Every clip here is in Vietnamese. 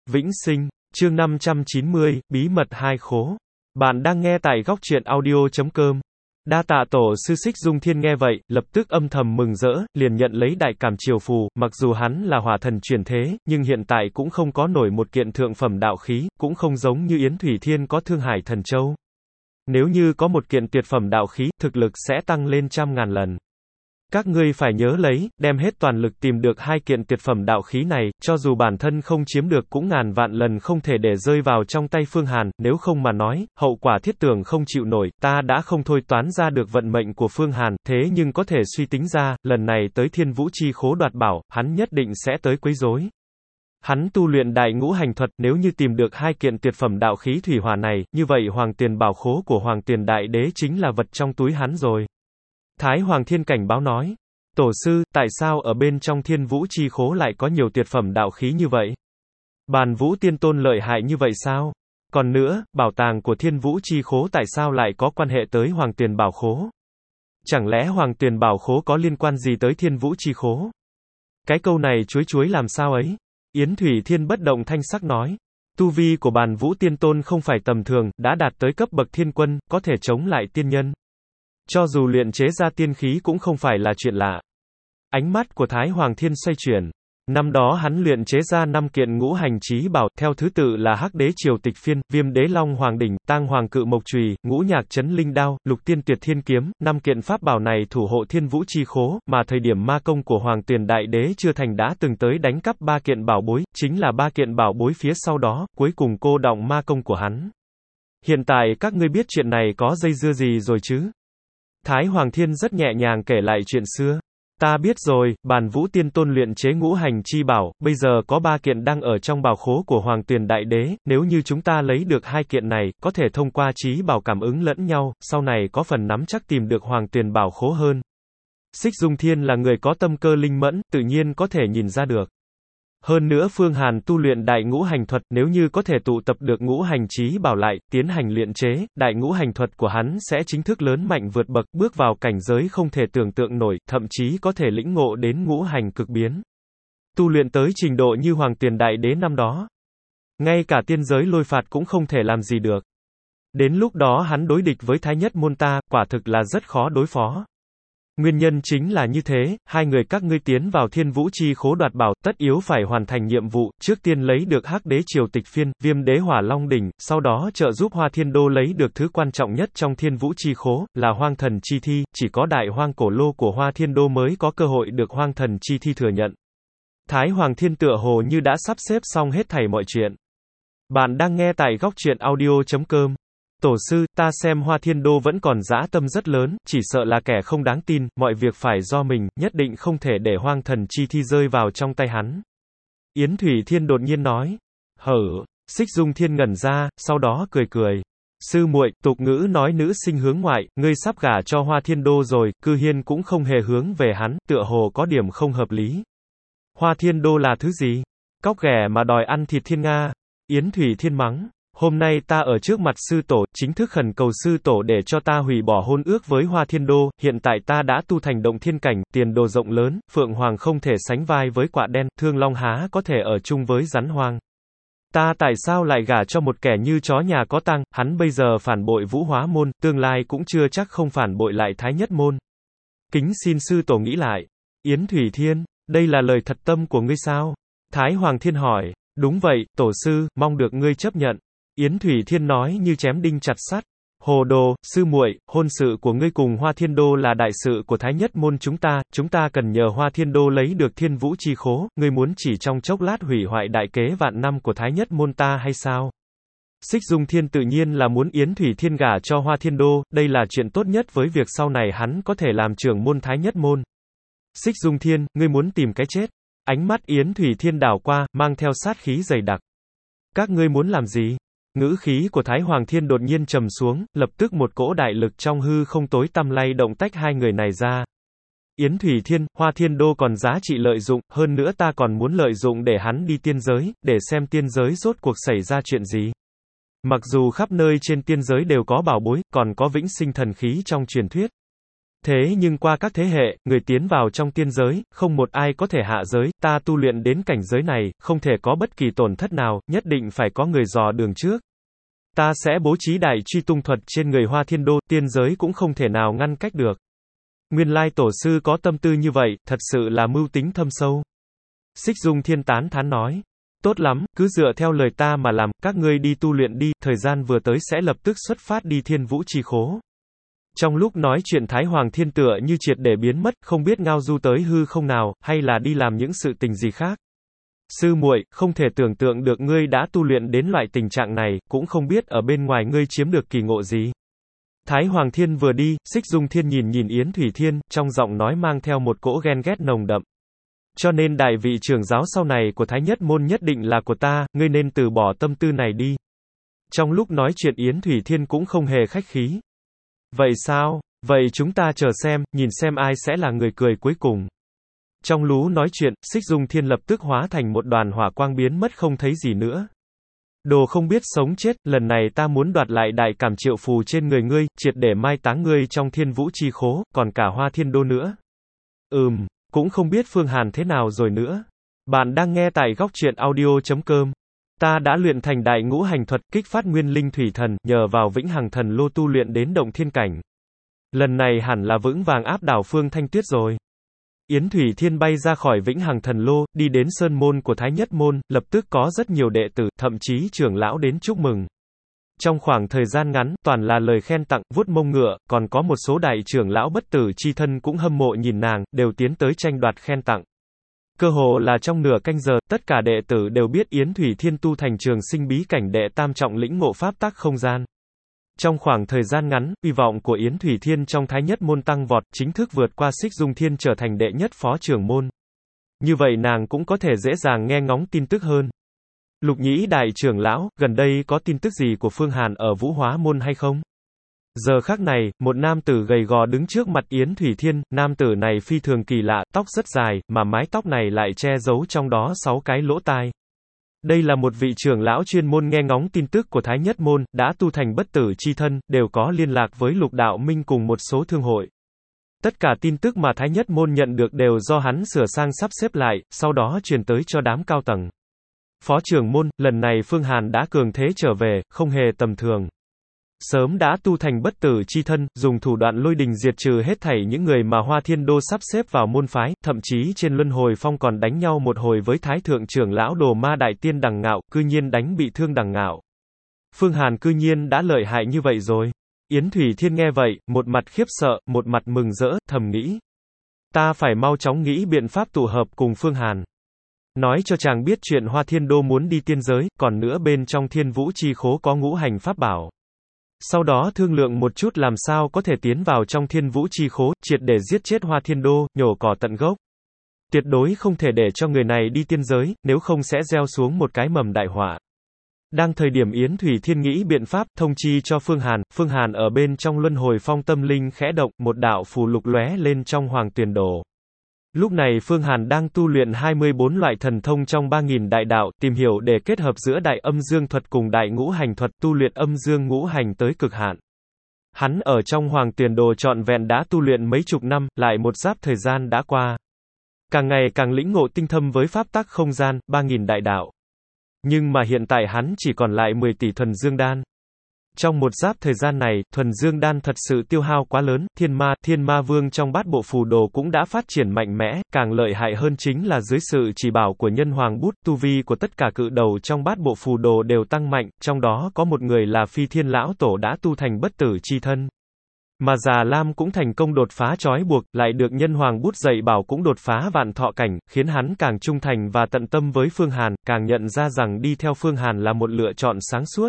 Vĩnh sinh, chương 590, bí mật hai khố. Bạn đang nghe tại góc truyện audio.com. Đa tạ tổ sư Xích Dung Thiên nghe vậy, lập tức âm thầm mừng rỡ, liền nhận lấy đại cảm triều phù, mặc dù hắn là hỏa thần chuyển thế, nhưng hiện tại cũng không có nổi một kiện thượng phẩm đạo khí, cũng không giống như Yến Thủy Thiên có Thương Hải Thần Châu. Nếu như có một kiện tuyệt phẩm đạo khí, thực lực sẽ tăng lên trăm ngàn lần. Các ngươi phải nhớ lấy, đem hết toàn lực tìm được hai kiện tuyệt phẩm đạo khí này, cho dù bản thân không chiếm được cũng ngàn vạn lần không thể để rơi vào trong tay Phương Hàn, nếu không mà nói, hậu quả thiết tưởng không chịu nổi, ta đã không thôi toán ra được vận mệnh của Phương Hàn, thế nhưng có thể suy tính ra, lần này tới Thiên Vũ Chi Khố đoạt bảo, hắn nhất định sẽ tới quấy rối. Hắn tu luyện đại ngũ hành thuật, nếu như tìm được hai kiện tuyệt phẩm đạo khí thủy hỏa này, như vậy Hoàng Tuyền Bảo Khố của Hoàng Tuyền Đại Đế chính là vật trong túi hắn rồi. Thái Hoàng Thiên cảnh báo nói, tổ sư, tại sao ở bên trong Thiên Vũ Chi Khố lại có nhiều tuyệt phẩm đạo khí như vậy? Bàn Vũ Tiên Tôn lợi hại như vậy sao? Còn nữa, bảo tàng của Thiên Vũ Chi Khố tại sao lại có quan hệ tới Hoàng Tuyền Bảo Khố? Chẳng lẽ Hoàng Tuyền Bảo Khố có liên quan gì tới Thiên Vũ Chi Khố? Cái câu này chuối làm sao ấy? Yến Thủy Thiên bất động thanh sắc nói, tu vi của Bàn Vũ Tiên Tôn không phải tầm thường, đã đạt tới cấp bậc thiên quân, có thể chống lại tiên nhân. Cho dù luyện chế ra tiên khí cũng không phải là chuyện lạ. Ánh mắt của Thái Hoàng Thiên xoay chuyển. Năm đó hắn luyện chế ra 5 kiện ngũ hành chí bảo, theo thứ tự là Hắc Đế Triều Tịch Phiên, Viêm Đế Long Hoàng Đỉnh, Tang Hoàng Cự Mộc Chùy, Ngũ Nhạc Chấn Linh Đao, Lục Tiên Tuyệt Thiên Kiếm, 5 kiện pháp bảo này thủ hộ Thiên Vũ Chi Khố, mà thời điểm ma công của Hoàng Tuyền Đại Đế chưa thành đã từng tới đánh cắp 3 kiện bảo bối, chính là 3 kiện bảo bối phía sau đó, cuối cùng cô đọng ma công của hắn. Hiện tại các ngươi biết chuyện này có dây dưa gì rồi chứ? Thái Hoàng Thiên rất nhẹ nhàng kể lại chuyện xưa. Ta biết rồi, Bàn Vũ Tiên Tôn luyện chế ngũ hành chi bảo, bây giờ có 3 kiện đang ở trong bảo khố của Hoàng Tuyền Đại Đế, nếu như chúng ta lấy được 2 kiện này, có thể thông qua chí bảo cảm ứng lẫn nhau, sau này có phần nắm chắc tìm được Hoàng Tuyền bảo khố hơn. Xích Dung Thiên là người có tâm cơ linh mẫn, tự nhiên có thể nhìn ra được. Hơn nữa Phương Hàn tu luyện đại ngũ hành thuật, nếu như có thể tụ tập được ngũ hành chí bảo lại, tiến hành luyện chế, đại ngũ hành thuật của hắn sẽ chính thức lớn mạnh vượt bậc, bước vào cảnh giới không thể tưởng tượng nổi, thậm chí có thể lĩnh ngộ đến ngũ hành cực biến. Tu luyện tới trình độ như Hoàng Tuyền Đại Đế năm đó. Ngay cả tiên giới lôi phạt cũng không thể làm gì được. Đến lúc đó hắn đối địch với Thái Nhất Môn ta, quả thực là rất khó đối phó. Nguyên nhân chính là như thế, hai người các ngươi tiến vào Thiên Vũ Chi Khố đoạt bảo, tất yếu phải hoàn thành nhiệm vụ, trước tiên lấy được Hắc Đế Triều Tịch Phiên, Viêm Đế Hỏa Long Đỉnh, sau đó trợ giúp Hoa Thiên Đô lấy được thứ quan trọng nhất trong Thiên Vũ Chi Khố, là Hoang Thần Chi Thi, chỉ có đại hoang cổ lô của Hoa Thiên Đô mới có cơ hội được Hoang Thần Chi Thi thừa nhận. Thái Hoàng Thiên tựa hồ như đã sắp xếp xong hết thảy mọi chuyện. Bạn đang nghe tại góc truyện audio.com. Tổ sư, ta xem Hoa Thiên Đô vẫn còn dã tâm rất lớn, chỉ sợ là kẻ không đáng tin, mọi việc phải do mình, nhất định không thể để Hoang Thần Chi Thi rơi vào trong tay hắn. Yến Thủy Thiên đột nhiên nói. Xích Dung Thiên ngẩn ra, sau đó cười. Sư muội, tục ngữ nói nữ sinh hướng ngoại, ngươi sắp gả cho Hoa Thiên Đô rồi, Cư Hiên cũng không hề hướng về hắn, tựa hồ có điểm không hợp lý. Hoa Thiên Đô là thứ gì? Cóc ghẻ mà đòi ăn thịt thiên nga. Yến Thủy Thiên mắng. Hôm nay ta ở trước mặt sư tổ, chính thức khẩn cầu sư tổ để cho ta hủy bỏ hôn ước với Hoa Thiên Đô, hiện tại ta đã tu thành động thiên cảnh, tiền đồ rộng lớn, Phượng Hoàng không thể sánh vai với quạ đen, Thương Long há có thể ở chung với rắn hoang. Ta tại sao lại gả cho một kẻ như chó nhà có tang, hắn bây giờ phản bội Vũ Hóa Môn, tương lai cũng chưa chắc không phản bội lại Thái Nhất Môn. Kính xin sư tổ nghĩ lại. Yến Thủy Thiên, đây là lời thật tâm của ngươi sao? Thái Hoàng Thiên hỏi. Đúng vậy, tổ sư, mong được ngươi chấp nhận. Yến Thủy Thiên nói như chém đinh chặt sắt. Hồ đồ, sư muội, hôn sự của ngươi cùng Hoa Thiên Đô là đại sự của Thái Nhất Môn chúng ta cần nhờ Hoa Thiên Đô lấy được Thiên Vũ Chi Khố, ngươi muốn chỉ trong chốc lát hủy hoại đại kế vạn năm của Thái Nhất Môn ta hay sao? Xích Dung Thiên tự nhiên là muốn Yến Thủy Thiên gả cho Hoa Thiên Đô, đây là chuyện tốt nhất với việc sau này hắn có thể làm trưởng môn Thái Nhất Môn. Xích Dung Thiên, ngươi muốn tìm cái chết. Ánh mắt Yến Thủy Thiên đảo qua, mang theo sát khí dày đặc. Các ngươi muốn làm gì? Ngữ khí của Thái Hoàng Thiên đột nhiên trầm xuống, lập tức một cỗ đại lực trong hư không tối tăm lay động tách hai người này ra. Yến Thủy Thiên, Hoa Thiên Đô còn giá trị lợi dụng, hơn nữa ta còn muốn lợi dụng để hắn đi tiên giới, để xem tiên giới rốt cuộc xảy ra chuyện gì. Mặc dù khắp nơi trên tiên giới đều có bảo bối, còn có vĩnh sinh thần khí trong truyền thuyết. Thế nhưng qua các thế hệ, người tiến vào trong tiên giới, không một ai có thể hạ giới, ta tu luyện đến cảnh giới này, không thể có bất kỳ tổn thất nào, nhất định phải có người dò đường trước. Ta sẽ bố trí đại truy tung thuật trên người Hoa Thiên Đô, tiên giới cũng không thể nào ngăn cách được. Nguyên lai tổ sư có tâm tư như vậy, thật sự là mưu tính thâm sâu. Xích Dung Thiên tán thán nói. Tốt lắm, cứ dựa theo lời ta mà làm, các ngươi đi tu luyện đi, thời gian vừa tới sẽ lập tức xuất phát đi Thiên Vũ Chi Khố. Trong lúc nói chuyện Thái Hoàng Thiên tựa như triệt để biến mất, không biết ngao du tới hư không nào, hay là đi làm những sự tình gì khác. Sư muội, không thể tưởng tượng được ngươi đã tu luyện đến loại tình trạng này, cũng không biết ở bên ngoài ngươi chiếm được kỳ ngộ gì. Thái Hoàng Thiên vừa đi, Xích Dung Thiên nhìn nhìn Yến Thủy Thiên, trong giọng nói mang theo một cỗ ghen ghét nồng đậm. Cho nên đại vị trưởng giáo sau này của Thái Nhất Môn nhất định là của ta, ngươi nên từ bỏ tâm tư này đi. Trong lúc nói chuyện Yến Thủy Thiên cũng không hề khách khí. Vậy sao? Vậy chúng ta chờ xem, nhìn xem ai sẽ là người cười cuối cùng. Trong lú nói chuyện, Xích Dung Thiên lập tức hóa thành một đoàn hỏa quang biến mất không thấy gì nữa. Đồ không biết sống chết, lần này ta muốn đoạt lại đại cảm triệu phù trên người ngươi, triệt để mai táng ngươi trong Thiên Vũ Chi Khố, còn cả Hoa Thiên Đô nữa. Cũng không biết Phương Hàn thế nào rồi nữa. Bạn đang nghe tại góc truyện audio.com. Ta đã luyện thành đại ngũ hành thuật, kích phát nguyên linh thủy thần, nhờ vào vĩnh hằng thần lô tu luyện đến động thiên cảnh. Lần này hẳn là vững vàng áp đảo Phương Thanh Tuyết rồi. Yến Thủy Thiên bay ra khỏi vĩnh hằng thần lô, đi đến sơn môn của Thái Nhất Môn, lập tức có rất nhiều đệ tử, thậm chí trưởng lão đến chúc mừng. Trong khoảng thời gian ngắn, toàn là lời khen tặng, vuốt mông ngựa, còn có một số đại trưởng lão bất tử chi thân cũng hâm mộ nhìn nàng, đều tiến tới tranh đoạt khen tặng. Cơ hồ là trong nửa canh giờ, tất cả đệ tử đều biết Yến Thủy Thiên tu thành trường sinh bí cảnh đệ tam trọng lĩnh ngộ pháp tắc không gian. Trong khoảng thời gian ngắn, uy vọng của Yến Thủy Thiên trong Thái Nhất Môn tăng vọt, chính thức vượt qua Xích Dung Thiên trở thành đệ nhất phó trưởng môn. Như vậy nàng cũng có thể dễ dàng nghe ngóng tin tức hơn. Lục Nhĩ đại trưởng lão, gần đây có tin tức gì của Phương Hàn ở Vũ Hóa Môn hay không? Giờ khắc này, một nam tử gầy gò đứng trước mặt Yến Thủy Thiên, nam tử này phi thường kỳ lạ, tóc rất dài, mà mái tóc này lại che giấu trong đó 6 cái lỗ tai. Đây là một vị trưởng lão chuyên môn nghe ngóng tin tức của Thái Nhất Môn, đã tu thành bất tử chi thân, đều có liên lạc với Lục Đạo Minh cùng một số thương hội. Tất cả tin tức mà Thái Nhất Môn nhận được đều do hắn sửa sang sắp xếp lại, sau đó truyền tới cho đám cao tầng. Phó trưởng môn, lần này Phương Hàn đã cường thế trở về, không hề tầm thường. Sớm đã tu thành bất tử chi thân, dùng thủ đoạn lôi đình diệt trừ hết thảy những người mà Hoa Thiên Đô sắp xếp vào môn phái, thậm chí trên luân hồi phong còn đánh nhau một hồi với Thái Thượng trưởng lão Đồ Ma Đại Tiên Đằng Ngạo, cư nhiên đánh bị thương Đằng Ngạo. Phương Hàn cư nhiên đã lợi hại như vậy rồi. Yến Thủy Thiên nghe vậy, một mặt khiếp sợ, một mặt mừng rỡ, thầm nghĩ. Ta phải mau chóng nghĩ biện pháp tụ hợp cùng Phương Hàn. Nói cho chàng biết chuyện Hoa Thiên Đô muốn đi tiên giới, còn nữa bên trong Thiên Vũ Chi Khố có ngũ hành pháp bảo. Sau đó thương lượng một chút làm sao có thể tiến vào trong Thiên Vũ Chi Khố, triệt để giết chết Hoa Thiên Đô, nhổ cỏ tận gốc. Tuyệt đối không thể để cho người này đi tiên giới, nếu không sẽ gieo xuống một cái mầm đại họa. Đang thời điểm Yến Thủy Thiên nghĩ biện pháp, thông chi cho Phương Hàn ở bên trong luân hồi phong tâm linh khẽ động, một đạo phù lục lóe lên trong hoàng tuyền đồ. Lúc này Phương Hàn đang tu luyện 24 loại thần thông trong 3000 đại đạo, tìm hiểu để kết hợp giữa đại âm dương thuật cùng đại ngũ hành thuật, tu luyện âm dương ngũ hành tới cực hạn. Hắn ở trong hoàng tuyền đồ trọn vẹn đã tu luyện mấy chục năm, lại một giáp thời gian đã qua. Càng ngày càng lĩnh ngộ tinh thâm với pháp tắc không gian, 3000 đại đạo. Nhưng mà hiện tại hắn chỉ còn lại 10 tỷ thuần dương đan. Trong một giáp thời gian này, thuần dương đan thật sự tiêu hao quá lớn, thiên ma vương trong bát bộ phù đồ cũng đã phát triển mạnh mẽ, càng lợi hại hơn chính là dưới sự chỉ bảo của nhân hoàng bút, tu vi của tất cả cự đầu trong bát bộ phù đồ đều tăng mạnh, trong đó có một người là Phi Thiên Lão Tổ đã tu thành bất tử chi thân. Mà Già Lam cũng thành công đột phá trói buộc, lại được nhân hoàng bút dạy bảo cũng đột phá vạn thọ cảnh, khiến hắn càng trung thành và tận tâm với Phương Hàn, càng nhận ra rằng đi theo Phương Hàn là một lựa chọn sáng suốt.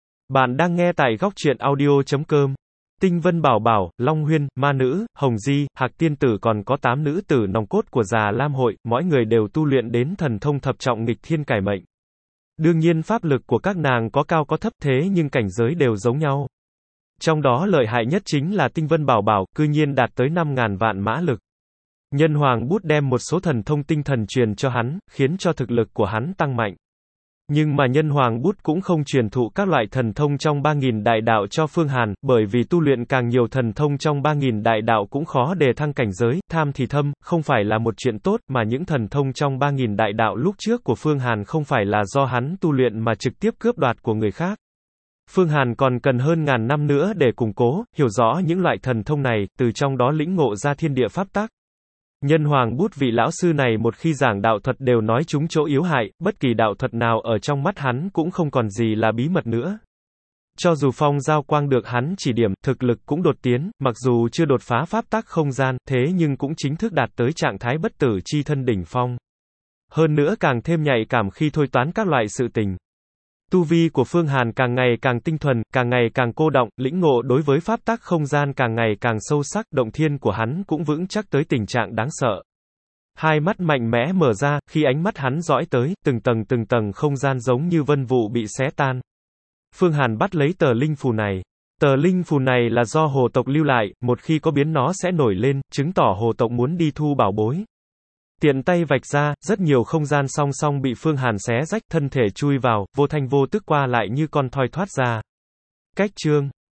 Bạn đang nghe tại góc truyện audio.com. Tinh Vân Bảo Bảo, Long Huyên, Ma Nữ, Hồng Di, Hạc Tiên Tử còn có 8 nữ tử nòng cốt của Già Lam hội, mỗi người đều tu luyện đến thần thông thập trọng nghịch thiên cải mệnh. Đương nhiên pháp lực của các nàng có cao có thấp thế nhưng cảnh giới đều giống nhau. Trong đó lợi hại nhất chính là Tinh Vân Bảo Bảo, cư nhiên đạt tới 5.000 vạn mã lực. Nhân hoàng bút đem một số thần thông tinh thần truyền cho hắn, khiến cho thực lực của hắn tăng mạnh. Nhưng mà Nhân Hoàng Bút cũng không truyền thụ các loại thần thông trong 3.000 đại đạo cho Phương Hàn, bởi vì tu luyện càng nhiều thần thông trong 3.000 đại đạo cũng khó đề thăng cảnh giới, tham thì thâm, không phải là một chuyện tốt, mà những thần thông trong 3.000 đại đạo lúc trước của Phương Hàn không phải là do hắn tu luyện mà trực tiếp cướp đoạt của người khác. Phương Hàn còn cần hơn ngàn năm nữa để củng cố, hiểu rõ những loại thần thông này, từ trong đó lĩnh ngộ ra thiên địa pháp tắc. Nhân Hoàng Bút vị lão sư này một khi giảng đạo thuật đều nói trúng chỗ yếu hại, bất kỳ đạo thuật nào ở trong mắt hắn cũng không còn gì là bí mật nữa. Cho dù Phong Giao Quang được hắn chỉ điểm, thực lực cũng đột tiến, mặc dù chưa đột phá pháp tắc không gian, thế nhưng cũng chính thức đạt tới trạng thái bất tử chi thân đỉnh phong. Hơn nữa càng thêm nhạy cảm khi thôi toán các loại sự tình. Tu vi của Phương Hàn càng ngày càng tinh thuần, càng ngày càng cô đọng, lĩnh ngộ đối với pháp tắc không gian càng ngày càng sâu sắc, động thiên của hắn cũng vững chắc tới tình trạng đáng sợ. Hai mắt mạnh mẽ mở ra, khi ánh mắt hắn dõi tới, từng tầng không gian giống như vân vụ bị xé tan. Phương Hàn bắt lấy tờ linh phù này. Tờ linh phù này là do hồ tộc lưu lại, một khi có biến nó sẽ nổi lên, chứng tỏ hồ tộc muốn đi thu bảo bối. Tiện tay vạch ra, rất nhiều không gian song song bị Phương Hàn xé rách, thân thể chui vào, vô thanh vô tức qua lại như con thoi thoát ra. Cách chương